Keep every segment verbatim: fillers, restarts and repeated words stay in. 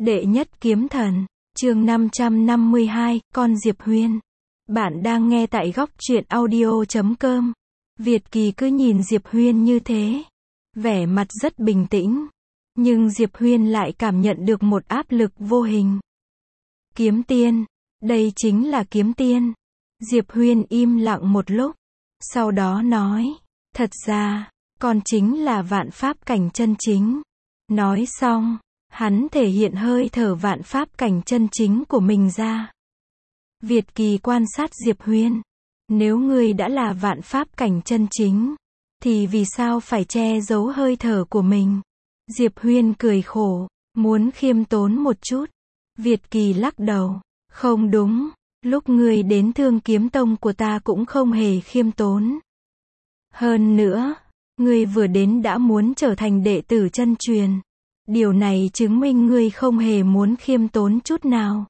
Đệ nhất kiếm thần, chương năm trăm năm mươi hai, con Diệp Huyên. Bạn đang nghe tại góc truyện audio chấm com. Việt Kỳ cứ nhìn Diệp Huyên như thế, vẻ mặt rất bình tĩnh, nhưng Diệp Huyên lại cảm nhận được một áp lực vô hình. Kiếm tiên, đây chính là kiếm tiên. Diệp Huyên im lặng một lúc, sau đó nói, thật ra, con chính là vạn pháp cảnh chân chính. Nói xong, hắn thể hiện hơi thở vạn pháp cảnh chân chính của mình ra. Việt Kỳ quan sát Diệp Huyên. Nếu ngươi đã là vạn pháp cảnh chân chính, thì vì sao phải che giấu hơi thở của mình? Diệp Huyên cười khổ, muốn khiêm tốn một chút. Việt Kỳ lắc đầu, không đúng, lúc ngươi đến Thương Kiếm Tông của ta cũng không hề khiêm tốn. Hơn nữa, ngươi vừa đến đã muốn trở thành đệ tử chân truyền. Điều này chứng minh ngươi không hề muốn khiêm tốn chút nào.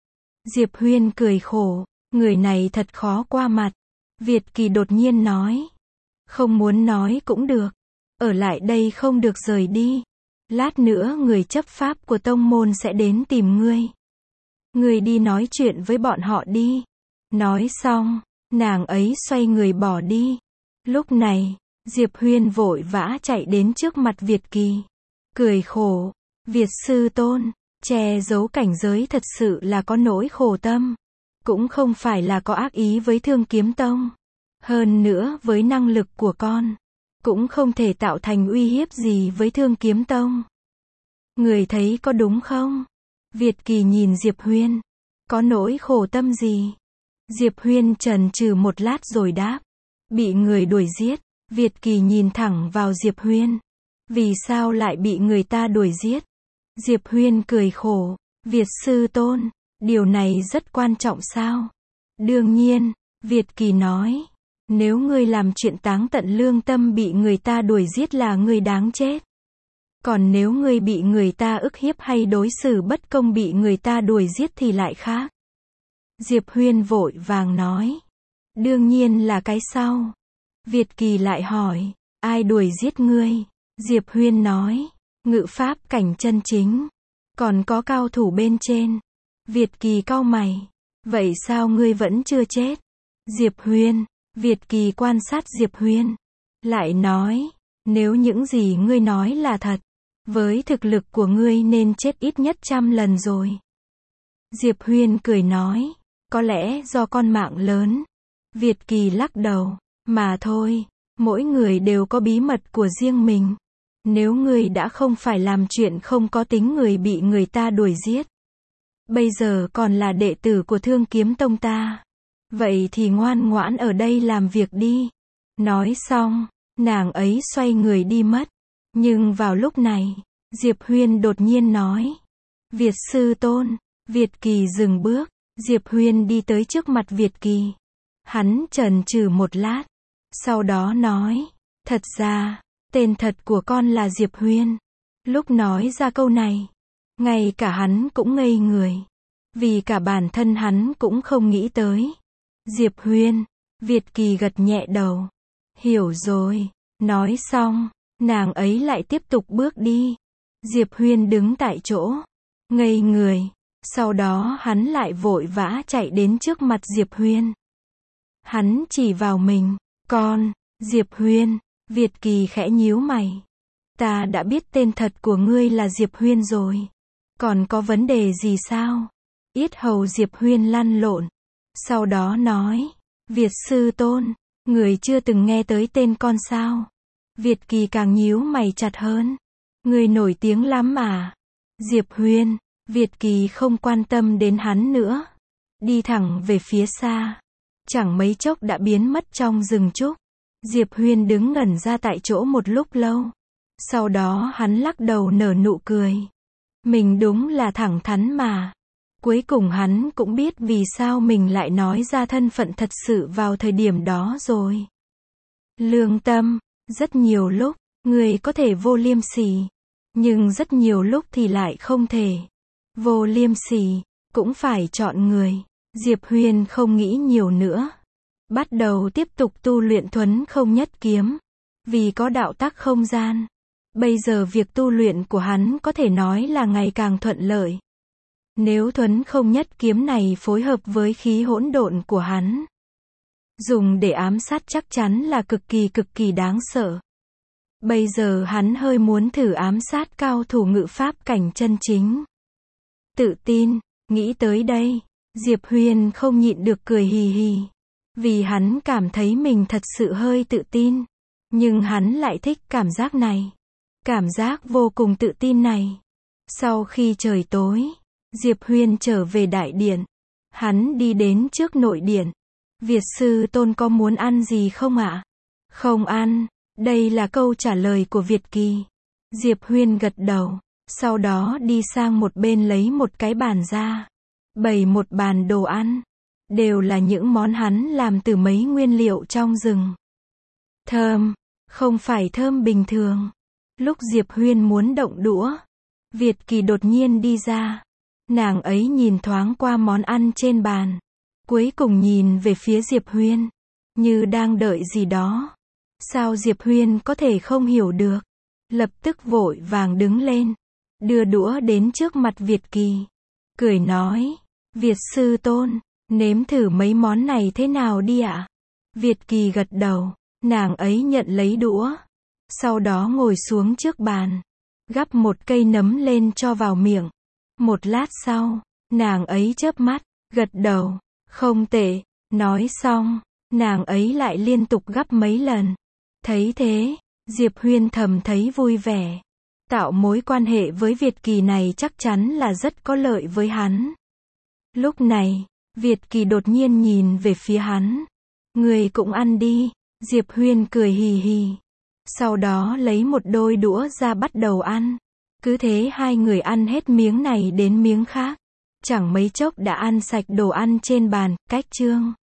Diệp Huyên cười khổ, người này thật khó qua mặt. Việt Kỳ đột nhiên nói, không muốn nói cũng được, ở lại đây không được rời đi. Lát nữa người chấp pháp của tông môn sẽ đến tìm ngươi. Ngươi đi nói chuyện với bọn họ đi. Nói xong, nàng ấy xoay người bỏ đi. Lúc này, Diệp Huyên vội vã chạy đến trước mặt Việt Kỳ. Cười khổ, Việt sư tôn, che giấu cảnh giới thật sự là có nỗi khổ tâm. Cũng không phải là có ác ý với Thương Kiếm Tông. Hơn nữa với năng lực của con, cũng không thể tạo thành uy hiếp gì với Thương Kiếm Tông. Người thấy có đúng không? Việt Kỳ nhìn Diệp Huyên, có nỗi khổ tâm gì? Diệp Huyên chần chừ một lát rồi đáp, bị người đuổi giết. Việt Kỳ nhìn thẳng vào Diệp Huyên. Vì sao lại bị người ta đuổi giết? Diệp Huyên cười khổ, Việt sư tôn, điều này rất quan trọng sao? Đương nhiên, Việt Kỳ nói, nếu ngươi làm chuyện táng tận lương tâm bị người ta đuổi giết là ngươi đáng chết. Còn nếu ngươi bị người ta ức hiếp hay đối xử bất công bị người ta đuổi giết thì lại khác. Diệp Huyên vội vàng nói, đương nhiên là cái sau. Việt Kỳ lại hỏi, ai đuổi giết ngươi? Diệp Huyên nói, ngự pháp cảnh chân chính. Còn có cao thủ bên trên. Việt Kỳ cau mày, vậy sao ngươi vẫn chưa chết? Diệp Huyên, Việt Kỳ quan sát Diệp Huyên, lại nói, nếu những gì ngươi nói là thật, với thực lực của ngươi nên chết ít nhất trăm lần rồi. Diệp Huyên cười nói, có lẽ do con mạng lớn. Việt Kỳ lắc đầu, mà thôi, mỗi người đều có bí mật của riêng mình. Nếu ngươi đã không phải làm chuyện không có tính người bị người ta đuổi giết, bây giờ còn là đệ tử của Thương Kiếm Tông ta, vậy thì ngoan ngoãn ở đây làm việc đi. Nói xong, nàng ấy xoay người đi mất. Nhưng vào lúc này, Diệp Huyên đột nhiên nói, Việt sư tôn. Việt Kỳ dừng bước. Diệp Huyên đi tới trước mặt Việt Kỳ. Hắn chần chừ một lát, sau đó nói, thật ra, tên thật của con là Diệp Huyên. Lúc nói ra câu này, ngay cả hắn cũng ngây người. Vì cả bản thân hắn cũng không nghĩ tới. Diệp Huyên. Việt Kỳ gật nhẹ đầu. Hiểu rồi. Nói xong, nàng ấy lại tiếp tục bước đi. Diệp Huyên đứng tại chỗ, ngây người. Sau đó hắn lại vội vã chạy đến trước mặt Diệp Huyên. Hắn chỉ vào mình, con, Diệp Huyên. Việt Kỳ khẽ nhíu mày. Ta đã biết tên thật của ngươi là Diệp Huyên rồi. Còn có vấn đề gì sao? Yết hầu Diệp Huyên lăn lộn. Sau đó nói, Việt sư tôn, người chưa từng nghe tới tên con sao? Việt Kỳ càng nhíu mày chặt hơn. Người nổi tiếng lắm à? Diệp Huyên. Việt Kỳ không quan tâm đến hắn nữa. Đi thẳng về phía xa. Chẳng mấy chốc đã biến mất trong rừng trúc. Diệp Huyên đứng ngẩn ra tại chỗ một lúc lâu. Sau đó hắn lắc đầu nở nụ cười. Mình đúng là thẳng thắn mà. Cuối cùng hắn cũng biết vì sao mình lại nói ra thân phận thật sự vào thời điểm đó rồi. Lương tâm, rất nhiều lúc, người có thể vô liêm sỉ. Nhưng rất nhiều lúc thì lại không thể. Vô liêm sỉ, cũng phải chọn người. Diệp Huyên không nghĩ nhiều nữa. Bắt đầu tiếp tục tu luyện thuấn không nhất kiếm. Vì có đạo tắc không gian. Bây giờ việc tu luyện của hắn có thể nói là ngày càng thuận lợi. Nếu thuấn không nhất kiếm này phối hợp với khí hỗn độn của hắn, dùng để ám sát chắc chắn là cực kỳ cực kỳ đáng sợ. Bây giờ hắn hơi muốn thử ám sát cao thủ ngự pháp cảnh chân chính. Tự tin, nghĩ tới đây, Diệp Huyền không nhịn được cười hì hì. Vì hắn cảm thấy mình thật sự hơi tự tin. Nhưng hắn lại thích cảm giác này. Cảm giác vô cùng tự tin này. Sau khi trời tối, Diệp Huyền trở về đại điện. Hắn đi đến trước nội điện. Việt sư tôn có muốn ăn gì không ạ? Không ăn. Đây là câu trả lời của Việt Kỳ. Diệp Huyền gật đầu. Sau đó đi sang một bên lấy một cái bàn ra. Bày một bàn đồ ăn. Đều là những món hắn làm từ mấy nguyên liệu trong rừng. Thơm. Không phải thơm bình thường. Lúc Diệp Huyền muốn động đũa, Việt Kỳ đột nhiên đi ra. Nàng ấy nhìn thoáng qua món ăn trên bàn. Cuối cùng nhìn về phía Diệp Huyền. Như đang đợi gì đó. Sao Diệp Huyền có thể không hiểu được. Lập tức vội vàng đứng lên. Đưa đũa đến trước mặt Việt Kỳ. Cười nói. Việt sư tôn, nếm thử mấy món này thế nào đi ạ? Việt Kỳ gật đầu. Nàng ấy nhận lấy đũa. Sau đó ngồi xuống trước bàn. Gắp một cây nấm lên cho vào miệng. Một lát sau, nàng ấy chớp mắt, gật đầu. Không tệ. Nói xong, nàng ấy lại liên tục gắp mấy lần. Thấy thế, Diệp Huyền thầm thấy vui vẻ. Tạo mối quan hệ với Việt Kỳ này chắc chắn là rất có lợi với hắn. Lúc này, Việt Kỳ đột nhiên nhìn về phía hắn. Người cũng ăn đi. Diệp Huyền cười hì hì. Sau đó lấy một đôi đũa ra bắt đầu ăn. Cứ thế hai người ăn hết miếng này đến miếng khác. Chẳng mấy chốc đã ăn sạch đồ ăn trên bàn, cách chương.